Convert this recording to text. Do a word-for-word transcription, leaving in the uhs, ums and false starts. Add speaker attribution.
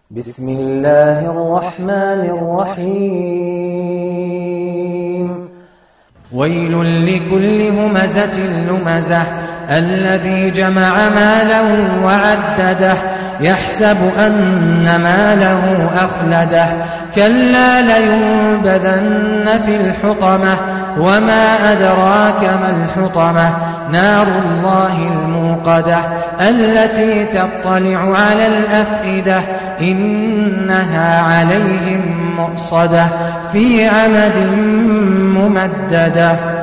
Speaker 1: بسم الله الرحمن الرحيم
Speaker 2: ويل لكل همزة لمزة الذي جمع مالا وعدده يحسب أن ماله أخلده كلا لينبذن في الحطمة وما أدراك ما الحطمة نار الله الموقدة التي تطلع على الأفئدة إنها عليهم مؤصدة في عمد ممددة.